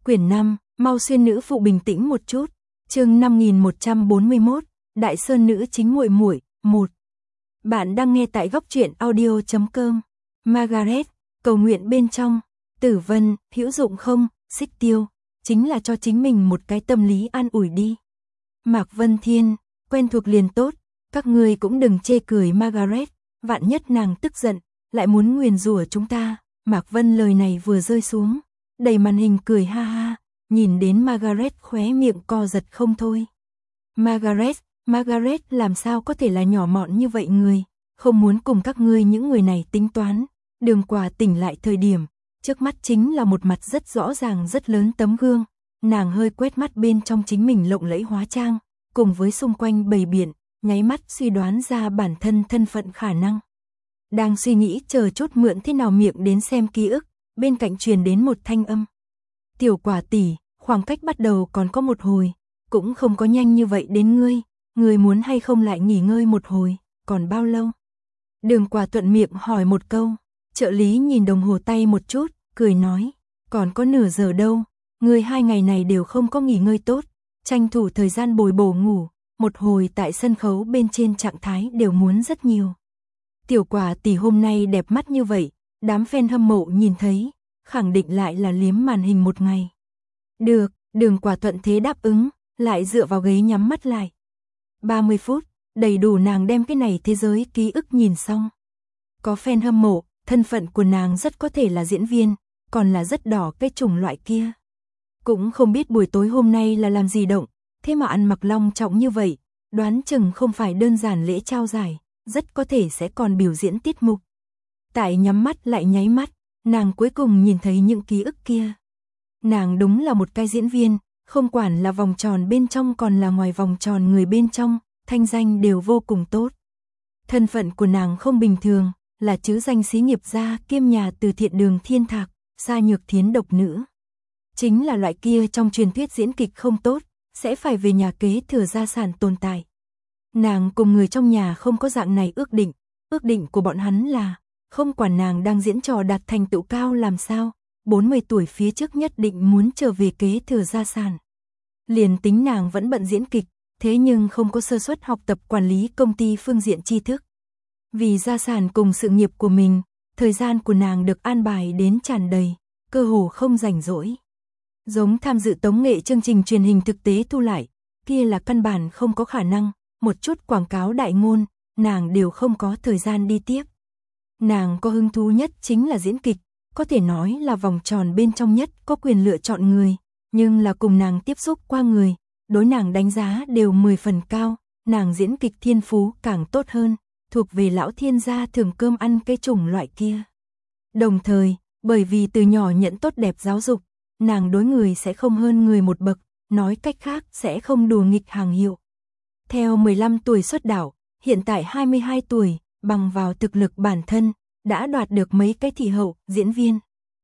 Quyển 5, mau xuyên nữ phụ bình tĩnh một chút. Chương 5141, Đại Sơn nữ chính muội muội 1. Bạn đang nghe tại góc truyện audio.com. Margaret, cầu nguyện bên trong. Tử Vân, hữu dụng không? Xích Tiêu, chính là cho chính mình một cái tâm lý an ủi đi. Mạc Vân Thiên, quen thuộc liền tốt, các ngươi cũng đừng chê cười Margaret, vạn nhất nàng tức giận, lại muốn nguyền rủa chúng ta. Mạc Vân lời này vừa rơi xuống, đầy màn hình cười ha ha, nhìn đến Margaret khóe miệng co giật không thôi. Margaret làm sao có thể là nhỏ mọn như vậy người, không muốn cùng các ngươi những người này tính toán. Đường Quả tỉnh lại thời điểm, trước mắt chính là một mặt rất rõ ràng rất lớn tấm gương, nàng hơi quét mắt bên trong chính mình lộng lẫy hóa trang, cùng với xung quanh bầy biển, nháy mắt suy đoán ra bản thân thân phận khả năng. Đang suy nghĩ chờ chút mượn thế nào miệng đến xem ký ức, bên cạnh truyền đến một thanh âm. Tiểu Quả tỷ, khoảng cách bắt đầu còn có một hồi, cũng không có nhanh như vậy đến ngươi muốn hay không lại nghỉ ngơi một hồi, còn bao lâu? Đường Quả thuận miệng hỏi một câu, trợ lý nhìn đồng hồ tay một chút, cười nói, còn có nửa giờ đâu, ngươi 2 ngày này đều không có nghỉ ngơi tốt, tranh thủ thời gian bồi bổ ngủ, một hồi tại sân khấu bên trên trạng thái đều muốn rất nhiều. Tiểu Quả tỷ hôm nay đẹp mắt như vậy, đám fan hâm mộ nhìn thấy, khẳng định lại là liếm màn hình một ngày. Được, Đường Quả thuận thế đáp ứng, lại dựa vào ghế nhắm mắt lại. 30 phút, đầy đủ nàng đem cái này thế giới ký ức nhìn xong. Có fan hâm mộ, thân phận của nàng rất có thể là diễn viên, còn là rất đỏ cái chủng loại kia. Cũng không biết buổi tối hôm nay là làm gì động, thế mà ăn mặc long trọng như vậy, đoán chừng không phải đơn giản lễ trao giải, rất có thể sẽ còn biểu diễn tiết mục. Tại nhắm mắt lại nháy mắt, nàng cuối cùng nhìn thấy những ký ức kia. Nàng đúng là một cái diễn viên, không quản là vòng tròn bên trong còn là ngoài vòng tròn người bên trong, thanh danh đều vô cùng tốt. Thân phận của nàng không bình thường, là chữ danh xí nghiệp gia kiêm nhà từ thiện Đường Thiên Thạc, Sa Nhược Thiến độc nữ. Chính là loại kia trong truyền thuyết diễn kịch không tốt, sẽ phải về nhà kế thừa gia sản tồn tại. Nàng cùng người trong nhà không có dạng này ước định của bọn hắn là, không quản nàng đang diễn trò đạt thành tựu cao làm sao, 40 tuổi phía trước nhất định muốn trở về kế thừa gia sản. Liền tính nàng vẫn bận diễn kịch, thế nhưng không có sơ suất học tập quản lý công ty phương diện tri thức. Vì gia sản cùng sự nghiệp của mình, thời gian của nàng được an bài đến tràn đầy, cơ hồ không rảnh rỗi. Giống tham dự tống nghệ chương trình truyền hình thực tế thu lại, kia là căn bản không có khả năng, một chút quảng cáo đại ngôn, nàng đều không có thời gian đi tiếp. Nàng có hứng thú nhất chính là diễn kịch, có thể nói là vòng tròn bên trong nhất có quyền lựa chọn người, nhưng là cùng nàng tiếp xúc qua người, đối nàng đánh giá đều 10 phần cao, nàng diễn kịch thiên phú càng tốt hơn, thuộc về lão thiên gia thưởng cơm ăn cái chủng loại kia. Đồng thời, bởi vì từ nhỏ nhận tốt đẹp giáo dục, nàng đối người sẽ không hơn người một bậc, nói cách khác sẽ không đùa nghịch hàng hiệu. Theo 15 tuổi xuất đạo, hiện tại 22 tuổi, bằng vào thực lực bản thân, đã đoạt được mấy cái thị hậu, diễn viên.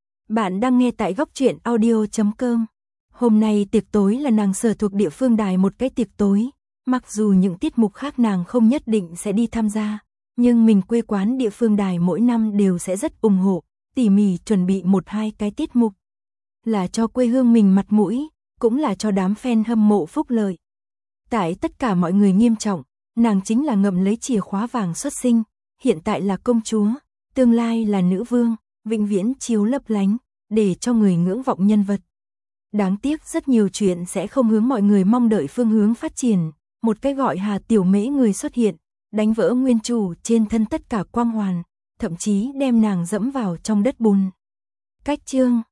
Bạn đang nghe tại góc truyện audio.com. Hôm nay tiệc tối là nàng sở thuộc địa phương đài một cái tiệc tối, mặc dù những tiết mục khác nàng không nhất định sẽ đi tham gia, nhưng mình quê quán địa phương đài mỗi năm đều sẽ rất ủng hộ, tỉ mỉ chuẩn bị 1-2 cái tiết mục. Là cho quê hương mình mặt mũi, cũng là cho đám fan hâm mộ phúc lợi. Tại tất cả mọi người nghiêm trọng, nàng chính là ngậm lấy chìa khóa vàng xuất sinh, hiện tại là công chúa, tương lai là nữ vương, vĩnh viễn chiếu lấp lánh, để cho người ngưỡng vọng nhân vật. Đáng tiếc rất nhiều chuyện sẽ không hướng mọi người mong đợi phương hướng phát triển, một cái gọi Hà Tiểu Mễ người xuất hiện, đánh vỡ nguyên chủ trên thân tất cả quang hoàn, thậm chí đem nàng dẫm vào trong đất bùn. Cách chương